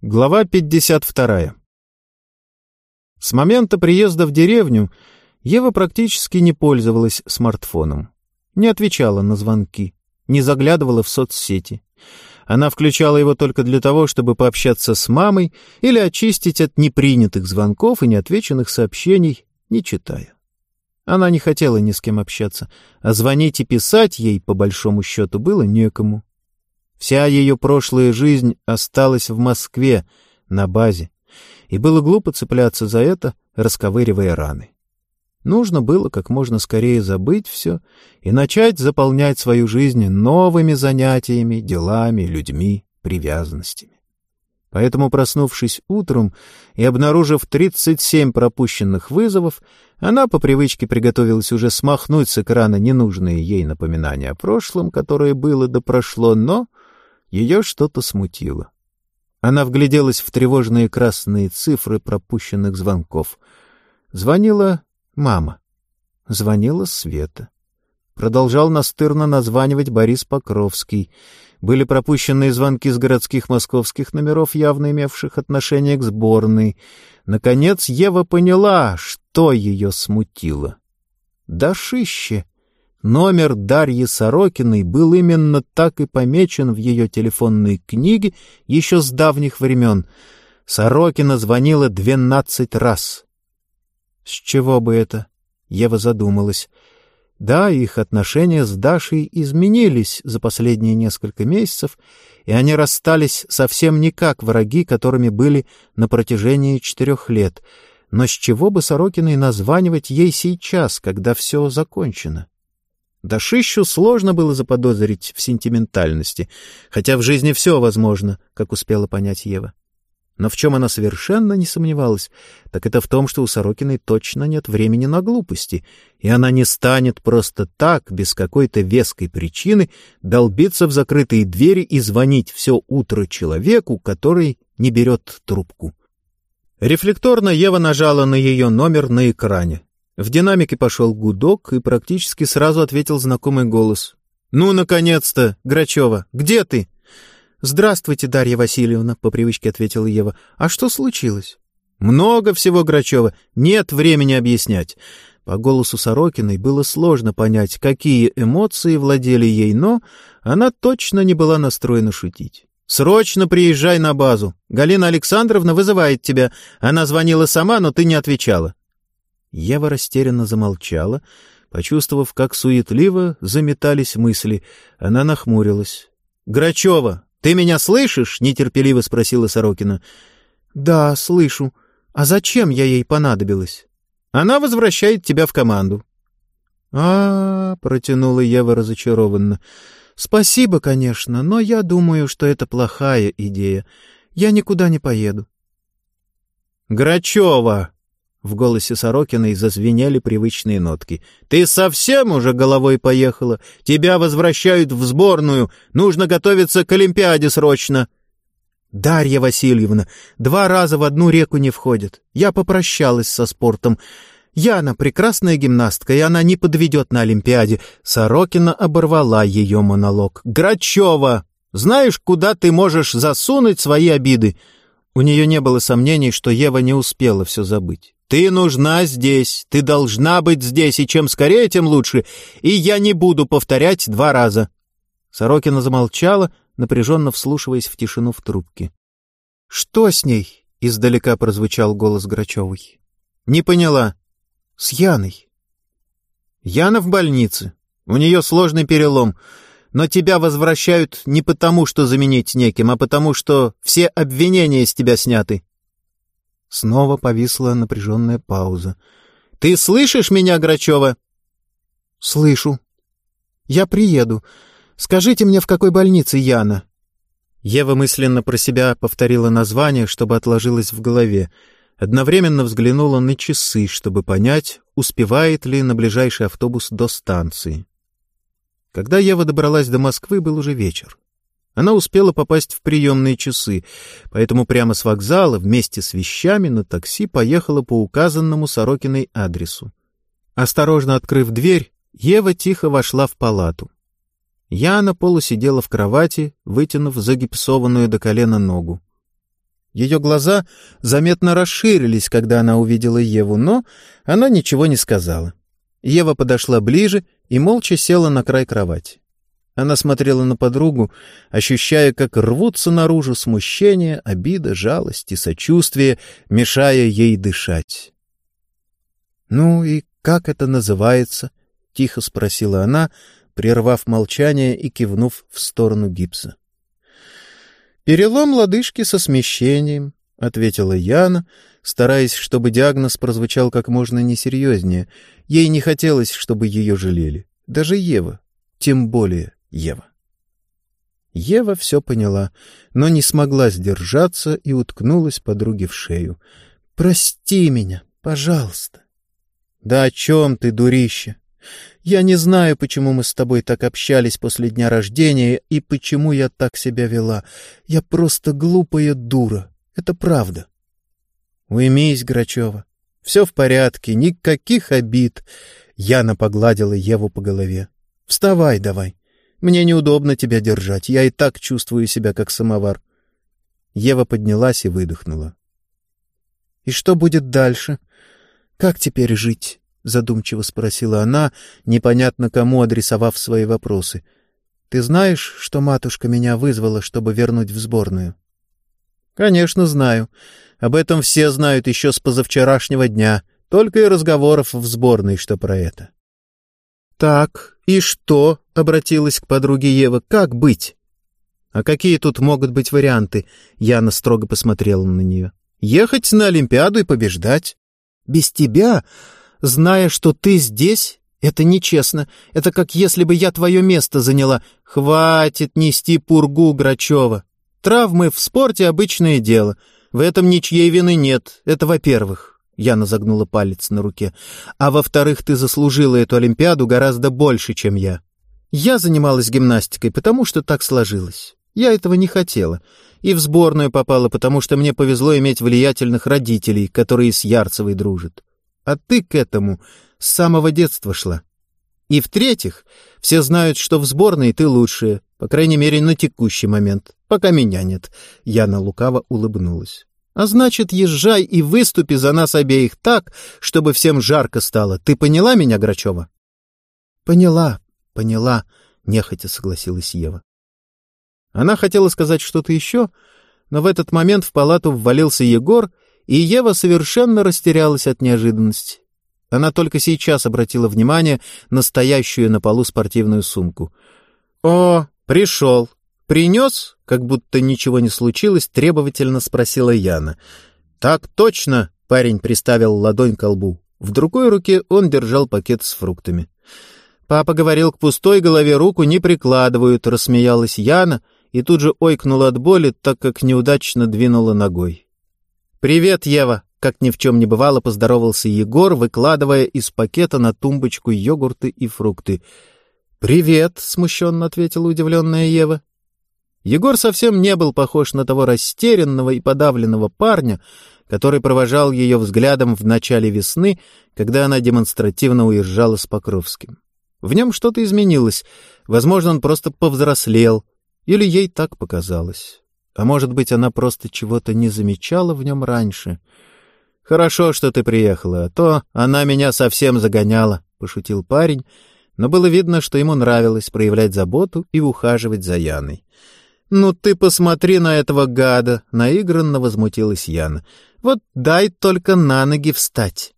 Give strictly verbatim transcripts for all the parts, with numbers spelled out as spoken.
Глава пятьдесят вторая. С момента приезда в деревню Ева практически не пользовалась смартфоном, не отвечала на звонки, не заглядывала в соцсети. Она включала его только для того, чтобы пообщаться с мамой или очистить от непринятых звонков и неотвеченных сообщений, не читая. Она не хотела ни с кем общаться, а звонить и писать ей, по большому счету, было некому. Вся ее прошлая жизнь осталась в Москве, на базе, и было глупо цепляться за это, расковыривая раны. Нужно было как можно скорее забыть все и начать заполнять свою жизнь новыми занятиями, делами, людьми, привязанностями. Поэтому, проснувшись утром и обнаружив тридцать семь пропущенных вызовов, она по привычке приготовилась уже смахнуть с экрана ненужные ей напоминания о прошлом, которое было да прошло, но ее что-то смутило. Она вгляделась в тревожные красные цифры пропущенных звонков. Звонила мама. Звонила Света. Продолжал настырно названивать Борис Покровский. Были пропущенные звонки с городских московских номеров, явно имевших отношение к сборной. Наконец Ева поняла, что ее смутило. Дашище! Номер Дарьи Сорокиной был именно так и помечен в ее телефонной книге еще с давних времен. Сорокина звонила двенадцать раз. С чего бы это? Ева задумалась. Да, их отношения с Дашей изменились за последние несколько месяцев, и они расстались совсем не как враги, которыми были на протяжении четырех лет. Но с чего бы Сорокиной названивать ей сейчас, когда все закончено? Дашищу сложно было заподозрить в сентиментальности, хотя в жизни все возможно, как успела понять Ева. Но в чем она совершенно не сомневалась, так это в том, что у Сорокиной точно нет времени на глупости, и она не станет просто так, без какой-то веской причины, долбиться в закрытые двери и звонить все утро человеку, который не берет трубку. Рефлекторно Ева нажала на ее номер на экране. В динамике пошел гудок, и практически сразу ответил знакомый голос. «Ну, наконец-то, Грачева, где ты?» «Здравствуйте, Дарья Васильевна», — по привычке ответила Ева. «А что случилось?» «Много всего, Грачева. Нет времени объяснять». По голосу Сорокиной было сложно понять, какие эмоции владели ей, но она точно не была настроена шутить. «Срочно приезжай на базу. Галина Александровна вызывает тебя. Она звонила сама, но ты не отвечала». Ева растерянно замолчала, почувствовав, как суетливо заметались мысли. Она нахмурилась. «Грачева, ты меня слышишь?» — нетерпеливо спросила Сорокина. «Да, слышу. А зачем я ей понадобилась?» «Она возвращает тебя в команду». «А-а-а», — протянула Ева разочарованно. «Спасибо, конечно, но я думаю, что это плохая идея. Я никуда не поеду». «Грачева!» В голосе Сорокиной зазвенели привычные нотки. «Ты совсем уже головой поехала? Тебя возвращают в сборную. Нужно готовиться к Олимпиаде срочно». «Дарья Васильевна, два раза в одну реку не входит. Я попрощалась со спортом. Яна прекрасная гимнастка, и она не подведет на Олимпиаде». Сорокина оборвала ее монолог. «Грачева, знаешь, куда ты можешь засунуть свои обиды?» У нее не было сомнений, что Ева не успела все забыть. «Ты нужна здесь, ты должна быть здесь, и чем скорее, тем лучше, и я не буду повторять два раза». Сорокина замолчала, напряженно вслушиваясь в тишину в трубке. «Что с ней?» — издалека прозвучал голос Грачевой. «Не поняла». «С Яной». «Яна в больнице. У нее сложный перелом. Но тебя возвращают не потому, что заменить неким, а потому, что все обвинения с тебя сняты». Снова повисла напряженная пауза. «Ты слышишь меня, Грачева?» «Слышу. Я приеду. Скажите мне, в какой больнице Яна?» Ева мысленно про себя повторила название, чтобы отложилось в голове. Одновременно взглянула на часы, чтобы понять, успевает ли на ближайший автобус до станции. Когда Ева добралась до Москвы, был уже вечер. Она успела попасть в приемные часы, поэтому прямо с вокзала вместе с вещами на такси поехала по указанному Сорокиной адресу. Осторожно открыв дверь, Ева тихо вошла в палату. Яна полусидела в кровати, вытянув загипсованную до колена ногу. Ее глаза заметно расширились, когда она увидела Еву, но она ничего не сказала. Ева подошла ближе и молча села на край кровати. Она смотрела на подругу, ощущая, как рвутся наружу смущение, обида, жалость и сочувствие, мешая ей дышать. «Ну и как это называется?» — тихо спросила она, прервав молчание и кивнув в сторону гипса. «Перелом лодыжки со смещением», — ответила Яна, стараясь, чтобы диагноз прозвучал как можно несерьезнее. Ей не хотелось, чтобы ее жалели. Даже Ева, тем более Ева. Ева все поняла, но не смогла сдержаться и уткнулась подруге в шею. «Прости меня, пожалуйста». «Да о чем ты, дурище? Я не знаю, почему мы с тобой так общались после дня рождения и почему я так себя вела. Я просто глупая дура. Это правда». «Уймись, Грачева. Все в порядке, никаких обид». Яна погладила Еву по голове. «Вставай давай. Мне неудобно тебя держать. Я и так чувствую себя как самовар». Ева поднялась и выдохнула. «И что будет дальше? Как теперь жить?» — задумчиво спросила она, непонятно кому адресовав свои вопросы. «Ты знаешь, что матушка меня вызвала, чтобы вернуть в сборную?» «Конечно, знаю. Об этом все знают еще с позавчерашнего дня. Только и разговоров в сборной, что про это». «Так, и что?» — обратилась к подруге Ева. «Как быть?» «А какие тут могут быть варианты?» — Яна строго посмотрела на нее. «Ехать на Олимпиаду и побеждать. Без тебя, зная, что ты здесь, это нечестно. Это как если бы я твое место заняла. Хватит нести пургу, Грачева. Травмы в спорте — обычное дело. В этом ничьей вины нет. Это во-первых». Яна загнула палец на руке. «А во-вторых, ты заслужила эту Олимпиаду гораздо больше, чем я. Я занималась гимнастикой, потому что так сложилось. Я этого не хотела. И в сборную попала, потому что мне повезло иметь влиятельных родителей, которые с Ярцевой дружат. А ты к этому с самого детства шла. И в-третьих, все знают, что в сборной ты лучшая, по крайней мере, на текущий момент, пока меня нет». Яна лукаво улыбнулась. «А значит, езжай и выступи за нас обеих так, чтобы всем жарко стало. Ты поняла меня, Грачева?» «Поняла, поняла», — нехотя согласилась Ева. Она хотела сказать что-то еще, но в этот момент в палату ввалился Егор, и Ева совершенно растерялась от неожиданности. Она только сейчас обратила внимание на стоящую на полу спортивную сумку. «О, пришел! Принес?» — как будто ничего не случилось, требовательно спросила Яна. «Так точно!» — парень приставил ладонь к лбу. В другой руке он держал пакет с фруктами. «Папа говорил, к пустой голове руку не прикладывают», — рассмеялась Яна и тут же ойкнула от боли, так как неудачно двинула ногой. «Привет, Ева!» — как ни в чем не бывало, поздоровался Егор, выкладывая из пакета на тумбочку йогурты и фрукты. «Привет!» — смущенно ответила удивленная Ева. Егор совсем не был похож на того растерянного и подавленного парня, который провожал ее взглядом в начале весны, когда она демонстративно уезжала с Покровским. В нем что-то изменилось. Возможно, он просто повзрослел, или ей так показалось. А может быть, она просто чего-то не замечала в нем раньше. «Хорошо, что ты приехала, а то она меня совсем загоняла», — пошутил парень, но было видно, что ему нравилось проявлять заботу и ухаживать за Яной. «Ну ты посмотри на этого гада!» — наигранно возмутилась Яна. «Вот дай только на ноги встать!»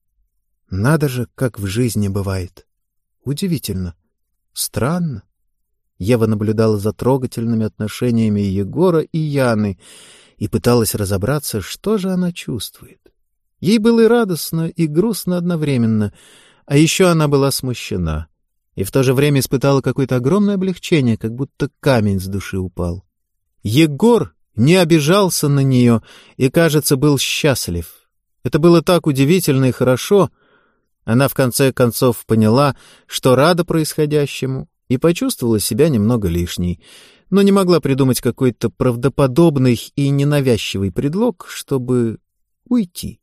Надо же, как в жизни бывает. Удивительно. Странно. Ева наблюдала за трогательными отношениями Егора и Яны и пыталась разобраться, что же она чувствует. Ей было и радостно, и грустно одновременно, а еще она была смущена. И в то же время испытала какое-то огромное облегчение, как будто камень с души упал. Егор не обижался на нее и, кажется, был счастлив. Это было так удивительно и хорошо. Она в конце концов поняла, что рада происходящему, и почувствовала себя немного лишней, но не могла придумать какой-то правдоподобный и ненавязчивый предлог, чтобы уйти.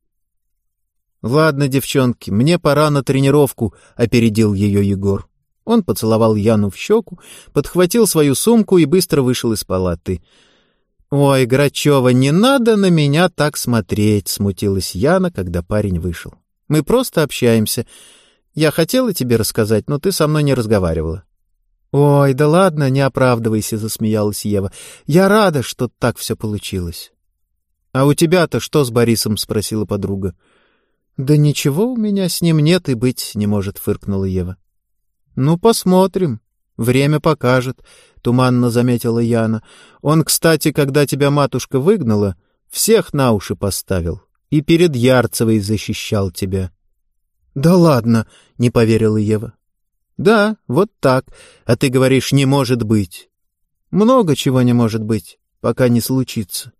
«Ладно, девчонки, мне пора на тренировку», — опередил ее Егор. Он поцеловал Яну в щеку, подхватил свою сумку и быстро вышел из палаты. «Ой, Грачева, не надо на меня так смотреть», — смутилась Яна, когда парень вышел. «Мы просто общаемся. Я хотела тебе рассказать, но ты со мной не разговаривала». «Ой, да ладно, не оправдывайся», — засмеялась Ева. «Я рада, что так все получилось». «А у тебя-то что с Борисом?» — спросила подруга. «Да ничего у меня с ним нет и быть не может», — фыркнула Ева. «Ну, посмотрим. Время покажет», — туманно заметила Яна. «Он, кстати, когда тебя матушка выгнала, всех на уши поставил и перед Ярцевой защищал тебя». «Да ладно», — не поверила Ева. «Да, вот так. А ты говоришь, не может быть». «Много чего не может быть, пока не случится».